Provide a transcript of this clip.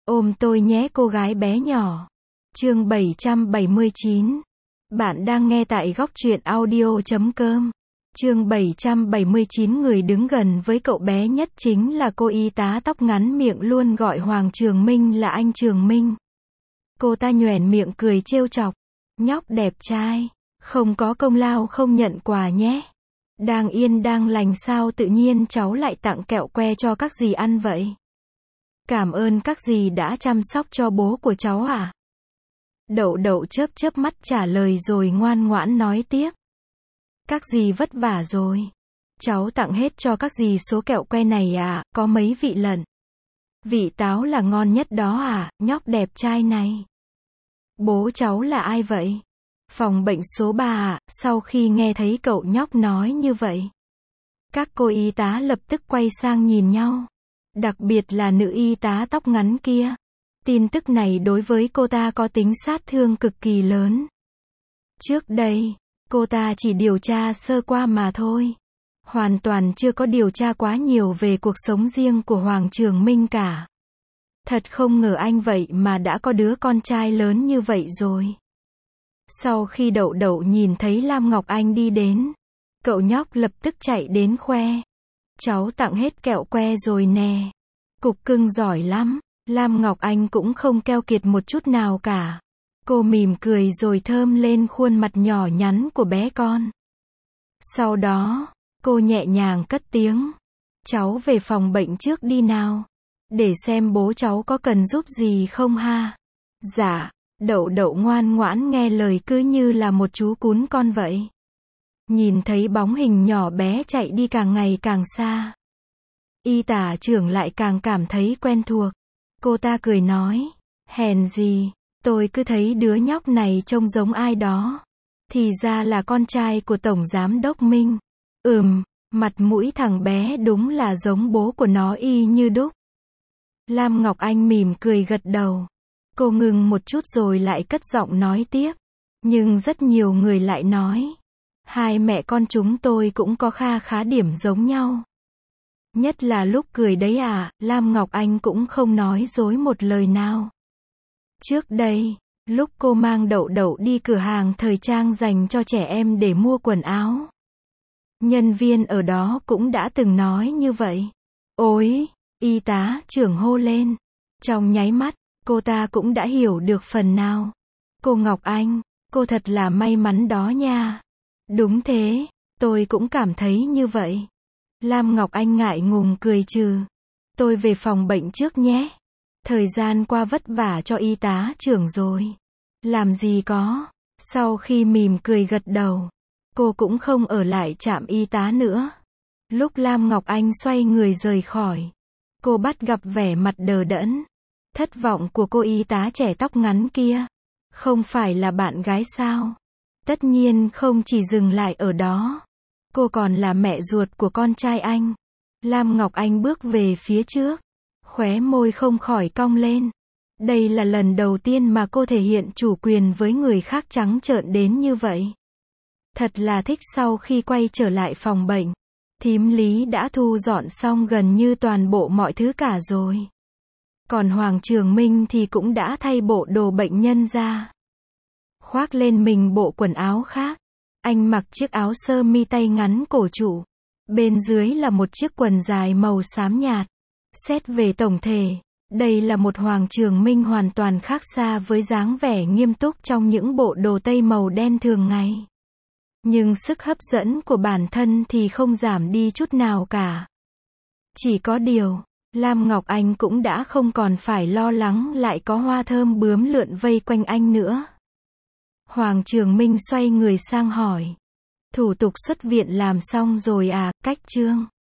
Ôm tôi nhé cô gái bé nhỏ. Chương 779. Bạn đang nghe tại góc truyện audio.com. Chương 779. Người đứng gần với cậu bé nhất chính là cô y tá tóc ngắn, miệng luôn gọi Hoàng Trường Minh là anh Trường Minh. Cô ta nhoẻn miệng cười trêu chọc. Nhóc đẹp trai, không có công lao không nhận quà nhé. Đang yên đang lành sao tự nhiên cháu lại tặng kẹo que cho các dì ăn vậy? Cảm ơn các dì đã chăm sóc cho bố của cháu à? Đậu đậu chớp chớp mắt trả lời rồi ngoan ngoãn nói tiếp. Các dì vất vả rồi. Cháu tặng hết cho các dì số kẹo que này à, có mấy vị lận. Vị táo là ngon nhất đó à, nhóc đẹp trai này. Bố cháu là ai vậy? Phòng bệnh số 3 à? Sau khi nghe thấy cậu nhóc nói như vậy, các cô y tá lập tức quay sang nhìn nhau. Đặc biệt là nữ y tá tóc ngắn kia. Tin tức này đối với cô ta có tính sát thương cực kỳ lớn. Trước đây, cô ta chỉ điều tra sơ qua mà thôi. Hoàn toàn chưa có điều tra quá nhiều về cuộc sống riêng của Hoàng Trường Minh cả. Thật không ngờ anh vậy mà đã có đứa con trai lớn như vậy rồi. Sau khi Đậu Đậu nhìn thấy Lam Ngọc Anh đi đến, cậu nhóc lập tức chạy đến khoe. Cháu tặng hết kẹo que rồi nè. Cục cưng giỏi lắm. Lam Ngọc Anh cũng không keo kiệt một chút nào cả. Cô mỉm cười rồi thơm lên khuôn mặt nhỏ nhắn của bé con. Sau đó, cô nhẹ nhàng cất tiếng. Cháu về phòng bệnh trước đi nào. Để xem bố cháu có cần giúp gì không ha. Dạ. Đậu Đậu ngoan ngoãn nghe lời cứ như là một chú cún con vậy. Nhìn thấy bóng hình nhỏ bé chạy đi càng ngày càng xa, y tá trưởng lại càng cảm thấy quen thuộc. Cô ta cười nói, hèn gì, tôi cứ thấy đứa nhóc này trông giống ai đó. Thì ra là con trai của Tổng Giám đốc Minh. Mặt mũi thằng bé đúng là giống bố của nó y như đúc. Lam Ngọc Anh mỉm cười gật đầu. Cô ngừng một chút rồi lại cất giọng nói tiếp. Nhưng rất nhiều người lại nói, hai mẹ con chúng tôi cũng có kha khá điểm giống nhau. Nhất là lúc cười đấy à, Lam Ngọc Anh cũng không nói dối một lời nào. Trước đây, lúc cô mang Đậu Đậu đi cửa hàng thời trang dành cho trẻ em để mua quần áo, nhân viên ở đó cũng đã từng nói như vậy. Ôi, y tá trưởng hô lên. Trong nháy mắt, cô ta cũng đã hiểu được phần nào. Cô Ngọc Anh, cô thật là may mắn đó nha. Đúng thế, tôi cũng cảm thấy như vậy. Lam Ngọc Anh ngại ngùng cười trừ. Tôi về phòng bệnh trước nhé. Thời gian qua vất vả cho y tá trưởng rồi. Làm gì có. Sau khi mỉm cười gật đầu, cô cũng không ở lại trạm y tá nữa. Lúc Lam Ngọc Anh xoay người rời khỏi, cô bắt gặp vẻ mặt đờ đẫn, thất vọng của cô y tá trẻ tóc ngắn kia. Không phải là bạn gái sao? Tất nhiên không chỉ dừng lại ở đó. Cô còn là mẹ ruột của con trai anh. Lam Ngọc Anh bước về phía trước. Khóe môi không khỏi cong lên. Đây là lần đầu tiên mà cô thể hiện chủ quyền với người khác trắng trợn đến như vậy. Thật là thích. Sau khi quay trở lại phòng bệnh, thím Lý đã thu dọn xong gần như toàn bộ mọi thứ cả rồi. Còn Hoàng Trường Minh thì cũng đã thay bộ đồ bệnh nhân ra, khoác lên mình bộ quần áo khác. Anh mặc chiếc áo sơ mi tay ngắn cổ trụ, bên dưới là một chiếc quần dài màu xám nhạt. Xét về tổng thể, đây là một Hoàng Trường Minh hoàn toàn khác xa với dáng vẻ nghiêm túc trong những bộ đồ tây màu đen thường ngày. Nhưng sức hấp dẫn của bản thân thì không giảm đi chút nào cả. Chỉ có điều, Lam Ngọc Anh cũng đã không còn phải lo lắng lại có hoa thơm bướm lượn vây quanh anh nữa. Hoàng Trường Minh xoay người sang hỏi. Thủ tục xuất viện làm xong rồi à, cách chương?